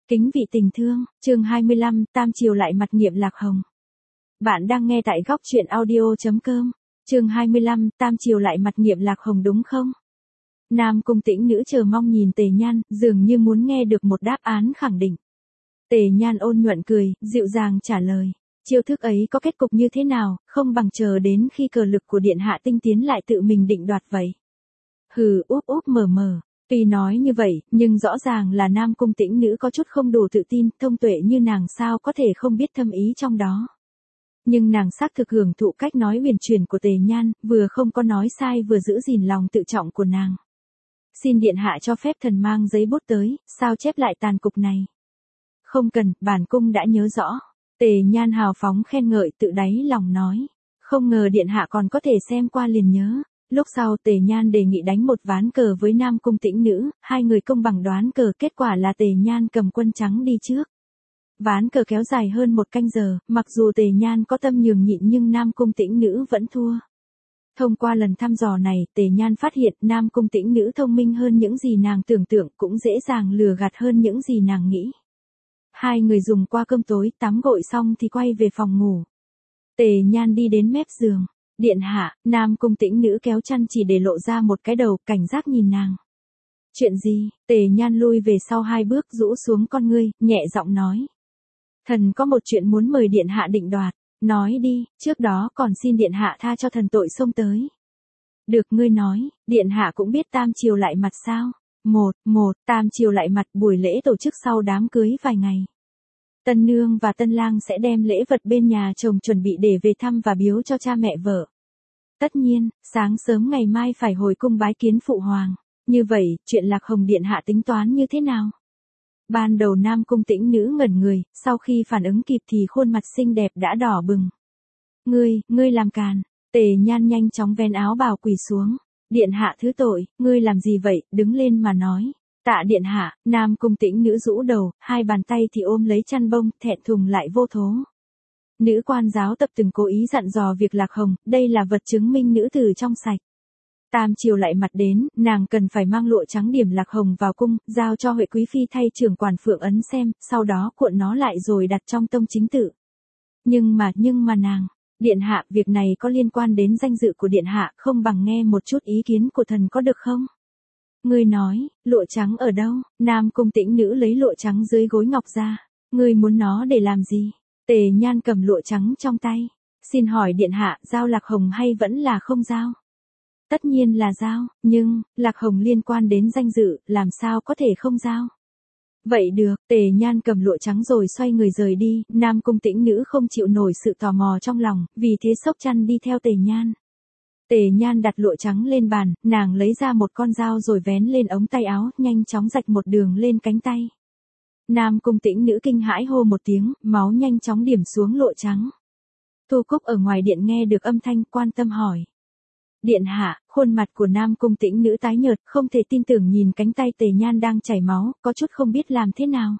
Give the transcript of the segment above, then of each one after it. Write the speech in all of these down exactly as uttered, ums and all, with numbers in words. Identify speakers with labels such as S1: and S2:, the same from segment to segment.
S1: Kính vị tình thương, chương hai mươi lăm, Tam chiều lại mặt nghiệm Lạc Hồng. Bạn đang nghe tại góc truyện audio.com. Chương hai mươi lăm, Tam chiều lại mặt nghiệm Lạc Hồng đúng không? Nam Cung Tĩnh Nữ chờ mong nhìn Tề Nhan, dường như muốn nghe được một đáp án khẳng định. Tề Nhan ôn nhuận cười, dịu dàng trả lời. Chiêu thức ấy có kết cục như thế nào, không bằng chờ đến khi cờ lực của điện hạ tinh tiến lại tự mình định đoạt vậy. Hừ, úp úp mờ mờ. Tuy nói như vậy, nhưng rõ ràng là Nam Cung Tĩnh Nữ có chút không đủ tự tin, thông tuệ như nàng sao có thể không biết thâm ý trong đó. Nhưng nàng xác thực hưởng thụ cách nói huyền chuyển của Tề Nhan, vừa không có nói sai vừa giữ gìn lòng tự trọng của nàng. Xin điện hạ cho phép thần mang giấy bút tới, sao chép lại tàn cục này. Không cần, bản cung đã nhớ rõ. Tề Nhan hào phóng khen ngợi tự đáy lòng nói. Không ngờ điện hạ còn có thể xem qua liền nhớ. Lúc sau Tề Nhan đề nghị đánh một ván cờ với Nam Cung Tĩnh Nữ, hai người công bằng đoán cờ, kết quả là Tề Nhan cầm quân trắng đi trước. Ván cờ kéo dài hơn một canh giờ, mặc dù Tề Nhan có tâm nhường nhịn nhưng Nam Cung Tĩnh Nữ vẫn thua. Thông qua lần thăm dò này, Tề Nhan phát hiện Nam Cung Tĩnh Nữ thông minh hơn những gì nàng tưởng tượng, cũng dễ dàng lừa gạt hơn những gì nàng nghĩ. Hai người dùng qua cơm tối, tắm gội xong thì quay về phòng ngủ. Tề Nhan đi đến mép giường. Điện hạ, Nam Cung Tĩnh Nữ kéo chăn chỉ để lộ ra một cái đầu, cảnh giác nhìn nàng. Chuyện gì? Tề Nhan lui về sau hai bước, rũ xuống con ngươi, nhẹ giọng nói. Thần có một chuyện muốn mời điện hạ định đoạt. Nói đi, trước đó còn xin điện hạ tha cho thần tội xông tới. Được, ngươi nói, điện hạ cũng biết tam chiều lại mặt sao? Một, một, tam chiều lại mặt, buổi lễ tổ chức sau đám cưới vài ngày. Tân nương và tân lang sẽ đem lễ vật bên nhà chồng chuẩn bị để về thăm và biếu cho cha mẹ vợ. Tất nhiên, sáng sớm ngày mai phải hồi cung bái kiến phụ hoàng. Như vậy, chuyện Lạc Hồng điện hạ tính toán như thế nào? Ban đầu Nam Cung Tĩnh Nữ ngẩn người, sau khi phản ứng kịp thì khuôn mặt xinh đẹp đã đỏ bừng. Ngươi, ngươi làm càn. Tề Nhan nhanh chóng vén áo bào quỳ xuống. Điện hạ thứ tội, ngươi làm gì vậy, đứng lên mà nói. Tạ điện hạ. Nam Cung Tĩnh Nữ rũ đầu, hai bàn tay thì ôm lấy chăn bông, thẹn thùng lại vô thố. Nữ quan giáo tập từng cố ý dặn dò việc Lạc Hồng, đây là vật chứng minh nữ tử trong sạch. Tam chiều lại mặt đến, nàng cần phải mang lụa trắng điểm Lạc Hồng vào cung, giao cho Huệ Quý Phi thay trưởng quản Phượng Ấn xem, sau đó cuộn nó lại rồi đặt trong tông chính tự. Nhưng mà, nhưng mà nàng, điện hạ, việc này có liên quan đến danh dự của điện hạ, không bằng nghe một chút ý kiến của thần có được không? Ngươi nói, lụa trắng ở đâu? Nam Cung Tĩnh Nữ lấy lụa trắng dưới gối ngọc ra. Ngươi muốn nó để làm gì? Tề Nhan cầm lụa trắng trong tay. Xin hỏi điện hạ, giao Lạc Hồng hay vẫn là không giao? Tất nhiên là giao, nhưng, Lạc Hồng liên quan đến danh dự, làm sao có thể không giao? Vậy được, Tề Nhan cầm lụa trắng rồi xoay người rời đi, Nam Cung Tĩnh Nữ không chịu nổi sự tò mò trong lòng, vì thế xốc chăn đi theo Tề Nhan. Tề Nhan đặt lụa trắng lên bàn, nàng lấy ra một con dao rồi vén lên ống tay áo, nhanh chóng rạch một đường lên cánh tay. Nam Cung Tĩnh Nữ kinh hãi hô một tiếng, máu nhanh chóng điểm xuống lụa trắng. Thu Cúc ở ngoài điện nghe được âm thanh, quan tâm hỏi. Điện hạ, khuôn mặt của Nam Cung Tĩnh Nữ tái nhợt, không thể tin tưởng nhìn cánh tay Tề Nhan đang chảy máu, có chút không biết làm thế nào.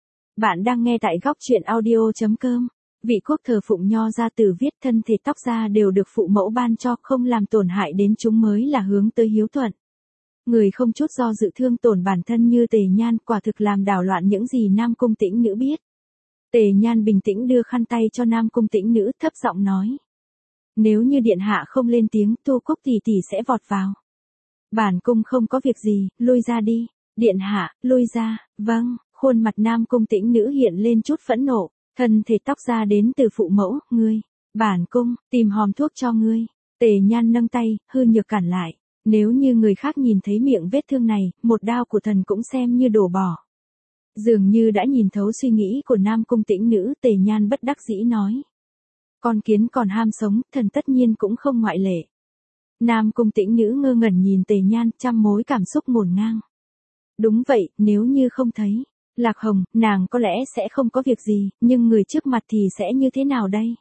S1: Bạn đang nghe tại góc truyện audio.com. Vị quốc thờ phụng Nho gia tử viết thân thể tóc da đều được phụ mẫu ban cho, không làm tổn hại đến chúng mới là hướng tới hiếu thuận. Người không chút do dự thương tổn bản thân như Tề Nhan, quả thực làm đảo loạn những gì Nam Cung Tĩnh Nữ biết. Tề Nhan bình tĩnh đưa khăn tay cho Nam Cung Tĩnh Nữ, thấp giọng nói. Nếu như điện hạ không lên tiếng, Thu Cúc tỷ tỷ sẽ vọt vào. Bản cung không có việc gì, lui ra đi. Điện hạ, lui ra. Vâng. Khuôn mặt Nam Cung Tĩnh Nữ hiện lên chút phẫn nộ. Thân thể tóc da đến từ phụ mẫu, ngươi. Bản cung, tìm hòm thuốc cho ngươi. Tề Nhan nâng tay, hư nhược cản lại. Nếu như người khác nhìn thấy miệng vết thương này, một đao của thần cũng xem như đổ bỏ. Dường như đã nhìn thấu suy nghĩ của Nam Cung Tĩnh Nữ, Tề Nhan bất đắc dĩ nói. Con kiến còn ham sống, thần tất nhiên cũng không ngoại lệ. Nam Cung Tĩnh Nữ ngơ ngẩn nhìn Tề Nhan, trăm mối cảm xúc ngổn ngang. Đúng vậy, nếu như không thấy Lạc Hồng, nàng có lẽ sẽ không có việc gì, nhưng người trước mặt thì sẽ như thế nào đây?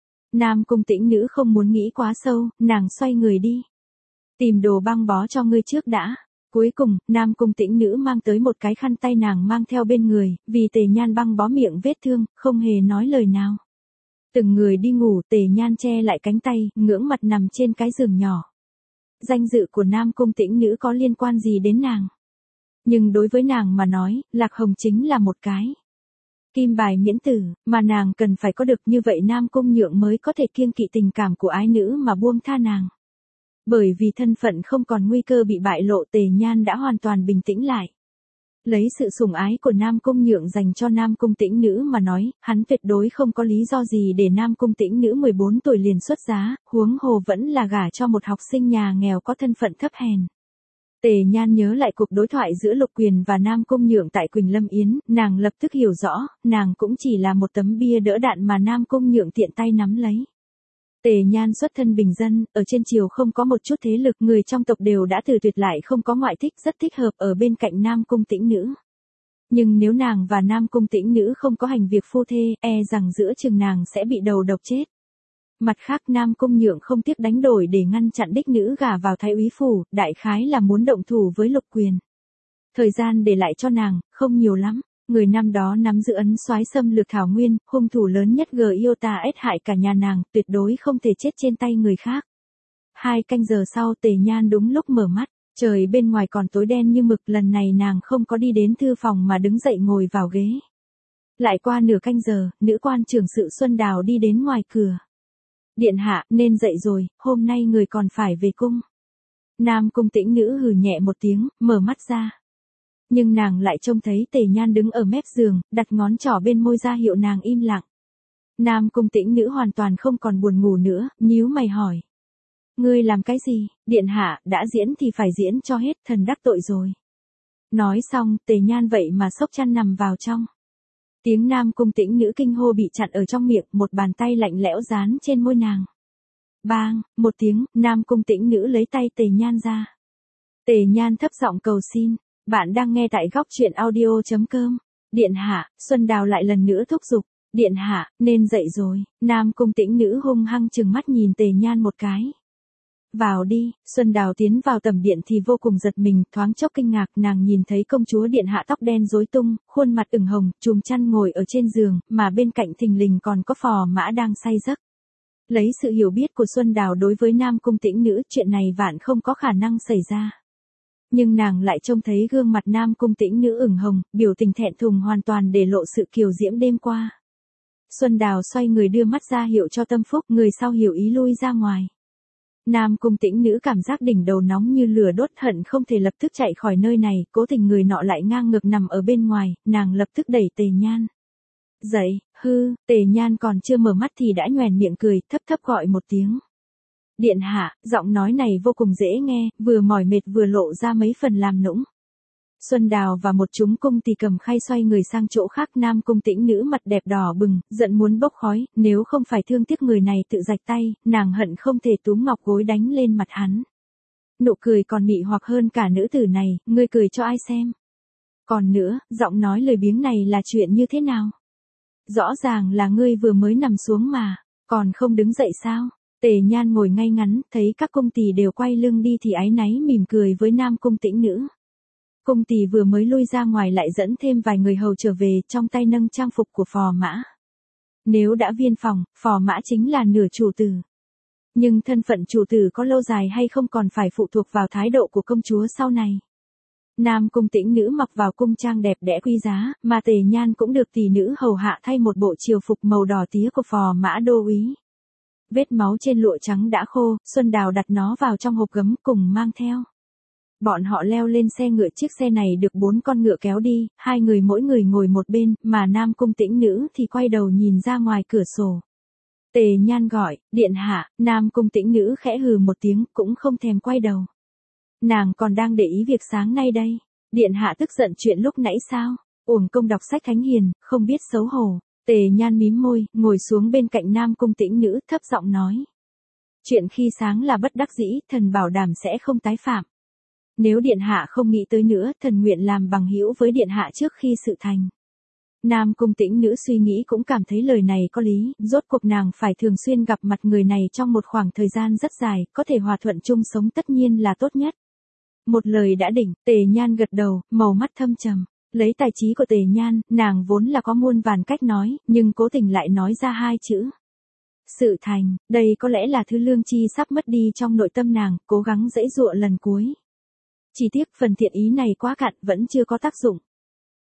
S1: Nam Cung Tĩnh Nữ không muốn nghĩ quá sâu, nàng xoay người đi. Tìm đồ băng bó cho ngươi trước đã. Cuối cùng, Nam Cung Tĩnh Nữ mang tới một cái khăn tay nàng mang theo bên người, vì Tề Nhan băng bó miệng vết thương, không hề nói lời nào. Từng người đi ngủ, Tề Nhan che lại cánh tay, ngưỡng mặt nằm trên cái giường nhỏ. Danh dự của Nam Cung Tĩnh Nữ có liên quan gì đến nàng? Nhưng đối với nàng mà nói, Lạc Hồng chính là một cái Kim bài miễn tử, mà nàng cần phải có được như vậy Nam Cung Nhượng mới có thể kiêng kỵ tình cảm của ái nữ mà buông tha nàng. Bởi vì thân phận không còn nguy cơ bị bại lộ, Tề Nhan đã hoàn toàn bình tĩnh lại. Lấy sự sủng ái của Nam Cung Nhượng dành cho Nam Cung Tĩnh Nữ mà nói, hắn tuyệt đối không có lý do gì để Nam Cung Tĩnh Nữ mười bốn tuổi liền xuất giá, huống hồ vẫn là gả cho một học sinh nhà nghèo có thân phận thấp hèn. Tề Nhan nhớ lại cuộc đối thoại giữa Lục Quyền và Nam Cung Nhượng tại Quỳnh Lâm Yến, nàng lập tức hiểu rõ, nàng cũng chỉ là một tấm bia đỡ đạn mà Nam Cung Nhượng tiện tay nắm lấy. Tề Nhan xuất thân bình dân, ở trên triều không có một chút thế lực, người trong tộc đều đã từ tuyệt lại không có ngoại thích, rất thích hợp ở bên cạnh Nam Cung Tĩnh Nữ. Nhưng nếu nàng và Nam Cung Tĩnh Nữ không có hành việc phu thê, e rằng giữa chừng nàng sẽ bị đầu độc chết. Mặt khác Nam Cung Nhượng không tiếc đánh đổi để ngăn chặn đích nữ gả vào Thái úy phủ, đại khái là muốn động thủ với Lục Quyền. Thời gian để lại cho nàng, không nhiều lắm. Người năm đó nắm giữ ấn soái xâm lược Thảo Nguyên, hung thủ lớn nhất Giota ết hại cả nhà nàng, tuyệt đối không thể chết trên tay người khác. Hai canh giờ sau Tề Nhan đúng lúc mở mắt, trời bên ngoài còn tối đen như mực, lần này nàng không có đi đến thư phòng mà đứng dậy ngồi vào ghế. Lại qua nửa canh giờ, nữ quan trưởng sự Xuân Đào đi đến ngoài cửa. Điện hạ, nên dậy rồi, hôm nay người còn phải về cung. Nam Cung Tĩnh Nữ hừ nhẹ một tiếng, mở mắt ra. Nhưng nàng lại trông thấy Tề Nhan đứng ở mép giường, đặt ngón trỏ bên môi ra hiệu nàng im lặng. Nam Cung Tĩnh Nữ hoàn toàn không còn buồn ngủ nữa, nhíu mày hỏi. Ngươi làm cái gì? Điện hạ, đã diễn thì phải diễn cho hết, thần đắc tội rồi. Nói xong, Tề Nhan vậy mà xốc chăn nằm vào trong. Tiếng Nam Cung Tĩnh Nữ kinh hô bị chặn ở trong miệng, một bàn tay lạnh lẽo dán trên môi nàng. Bang, một tiếng, Nam Cung Tĩnh Nữ lấy tay Tề Nhan ra. Tề Nhan thấp giọng cầu xin. Bạn đang nghe tại góc truyện audio chấm com. Điện hạ, Xuân Đào lại lần nữa thúc giục. Điện hạ, nên dậy rồi. Nam Cung Tĩnh Nữ hung hăng trừng mắt nhìn Tề Nhan một cái. Vào đi. Xuân Đào tiến vào tầm điện thì vô cùng giật mình, thoáng chốc kinh ngạc, nàng nhìn thấy công chúa điện hạ tóc đen rối tung, khuôn mặt ửng hồng, chùm chăn ngồi ở trên giường, mà bên cạnh thình lình còn có Phò Mã đang say giấc. Lấy sự hiểu biết của Xuân Đào đối với Nam Cung Tĩnh Nữ, chuyện này vạn không có khả năng xảy ra. Nhưng nàng lại trông thấy gương mặt Nam Cung Tĩnh Nữ ửng hồng, biểu tình thẹn thùng hoàn toàn để lộ sự kiều diễm đêm qua. Xuân Đào xoay người đưa mắt ra hiệu cho Tâm Phúc, người sau hiểu ý lui ra ngoài. Nam Cung Tĩnh Nữ cảm giác đỉnh đầu nóng như lửa đốt, hận không thể lập tức chạy khỏi nơi này, cố tình người nọ lại ngang ngược nằm ở bên ngoài, nàng lập tức đẩy Tề Nhan. Dậy, hư, Tề Nhan còn chưa mở mắt thì đã nhoẻn miệng cười, thấp thấp gọi một tiếng. Điện hạ, giọng nói này vô cùng dễ nghe, vừa mỏi mệt vừa lộ ra mấy phần làm nũng. Xuân Đào và một chúng cung tỳ cầm khay xoay người sang chỗ khác. Nam Cung Tĩnh Nữ mặt đẹp đỏ bừng, giận muốn bốc khói, nếu không phải thương tiếc người này tự rạch tay, nàng hận không thể túm ngọc gối đánh lên mặt hắn. Nụ cười còn mị hoặc hơn cả nữ tử này, ngươi cười cho ai xem. Còn nữa, giọng nói lời biếng này là chuyện như thế nào? Rõ ràng là ngươi vừa mới nằm xuống mà, còn không đứng dậy sao? Tề Nhan ngồi ngay ngắn, thấy các cung tỳ đều quay lưng đi thì áy náy mỉm cười với Nam Cung Tĩnh Nữ. Cung tỳ vừa mới lui ra ngoài lại dẫn thêm vài người hầu trở về, trong tay nâng trang phục của Phò Mã. Nếu đã viên phòng, Phò Mã chính là nửa chủ tử. Nhưng thân phận chủ tử có lâu dài hay không còn phải phụ thuộc vào thái độ của công chúa sau này. Nam Cung Tĩnh Nữ mặc vào cung trang đẹp đẽ quý giá, mà Tề Nhan cũng được tỷ nữ hầu hạ thay một bộ triều phục màu đỏ tía của Phò Mã đô úy. Vết máu trên lụa trắng đã khô, Xuân Đào đặt nó vào trong hộp gấm cùng mang theo. Bọn họ leo lên xe ngựa, chiếc xe này được bốn con ngựa kéo đi, hai người mỗi người ngồi một bên, mà Nam Cung Tĩnh Nữ thì quay đầu nhìn ra ngoài cửa sổ. Tề Nhan gọi, điện hạ, Nam Cung Tĩnh Nữ khẽ hừ một tiếng, cũng không thèm quay đầu. Nàng còn đang để ý việc sáng nay đây. Điện hạ tức giận chuyện lúc nãy sao? Uổng công đọc sách thánh hiền, không biết xấu hổ. Tề Nhan mím môi, ngồi xuống bên cạnh Nam Cung Tĩnh Nữ, thấp giọng nói. Chuyện khi sáng là bất đắc dĩ, thần bảo đảm sẽ không tái phạm. Nếu điện hạ không nghĩ tới nữa, thần nguyện làm bằng hữu với điện hạ trước khi sự thành. Nam Cung Tĩnh Nữ suy nghĩ cũng cảm thấy lời này có lý, rốt cuộc nàng phải thường xuyên gặp mặt người này trong một khoảng thời gian rất dài, có thể hòa thuận chung sống tất nhiên là tốt nhất. Một lời đã định, Tề Nhan gật đầu, màu mắt thâm trầm. Lấy tài trí của Tề Nhan, nàng vốn là có muôn vàn cách nói, nhưng cố tình lại nói ra hai chữ. Sự thành, đây có lẽ là thứ lương chi sắp mất đi trong nội tâm nàng, cố gắng giãy giụa lần cuối. Chỉ tiếc phần thiện ý này quá cạn, vẫn chưa có tác dụng.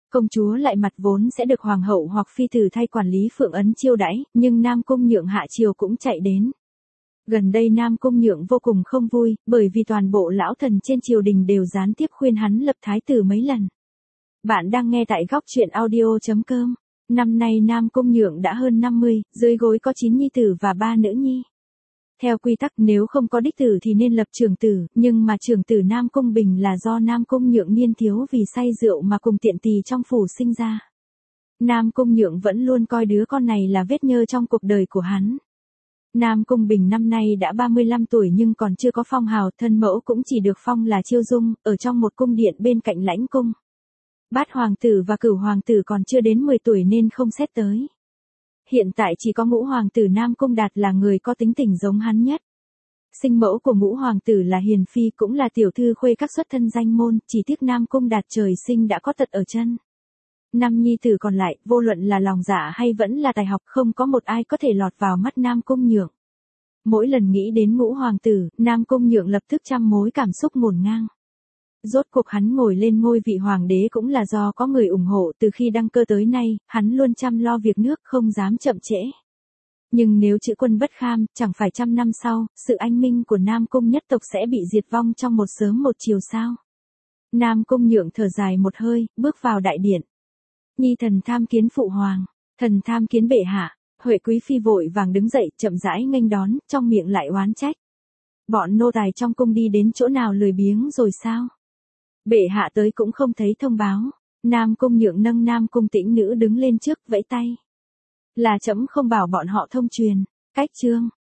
S1: Công chúa lại mặt vốn sẽ được hoàng hậu hoặc phi tử thay quản lý Phượng Ấn chiêu đãi, nhưng Nam Cung Nhượng hạ triều cũng chạy đến. Gần đây Nam Cung Nhượng vô cùng không vui, bởi vì toàn bộ lão thần trên triều đình đều gián tiếp khuyên hắn lập thái tử mấy lần. Bạn đang nghe tại góc truyện audio chấm com. Năm nay Nam Cung Nhượng đã hơn năm mươi, dưới gối có chín nhi tử và ba nữ nhi. Theo quy tắc nếu không có đích tử thì nên lập trưởng tử, nhưng mà trưởng tử Nam Cung Bình là do Nam Cung Nhượng niên thiếu vì say rượu mà cùng tiện tỳ trong phủ sinh ra. Nam Cung Nhượng vẫn luôn coi đứa con này là vết nhơ trong cuộc đời của hắn. Nam Cung Bình năm nay đã ba mươi lăm tuổi nhưng còn chưa có phong hào, thân mẫu cũng chỉ được phong là Chiêu Dung, ở trong một cung điện bên cạnh lãnh cung. Bát hoàng tử và cửu hoàng tử còn chưa đến mười tuổi nên không xét tới. Hiện tại chỉ có ngũ hoàng tử Nam Cung Đạt là người có tính tình giống hắn nhất. Sinh mẫu của ngũ hoàng tử là Hiền Phi cũng là tiểu thư khuê các xuất thân danh môn, chỉ tiếc Nam Cung Đạt trời sinh đã có tật ở chân. Năm nhi tử còn lại, vô luận là lòng dạ hay vẫn là tài học không có một ai có thể lọt vào mắt Nam Cung Nhượng. Mỗi lần nghĩ đến ngũ hoàng tử, Nam Cung Nhượng lập tức trăm mối cảm xúc ngổn ngang. Rốt cuộc hắn ngồi lên ngôi vị hoàng đế cũng là do có người ủng hộ, từ khi đăng cơ tới nay, hắn luôn chăm lo việc nước không dám chậm trễ. Nhưng nếu chữ quân bất kham, chẳng phải trăm năm sau, sự anh minh của Nam Cung nhất tộc sẽ bị diệt vong trong một sớm một chiều sao. Nam Cung Nhượng thở dài một hơi, bước vào đại điện. Nhi thần tham kiến phụ hoàng, thần tham kiến bệ hạ. Huệ quý phi vội vàng đứng dậy, chậm rãi nghênh đón, trong miệng lại oán trách. Bọn nô tài trong cung đi đến chỗ nào lười biếng rồi sao? Bệ hạ tới cũng không thấy thông báo. Nam Cung Nhượng nâng Nam Cung Tĩnh Nữ đứng lên trước, vẫy tay. Là trẫm không bảo bọn họ thông truyền. Cách chương.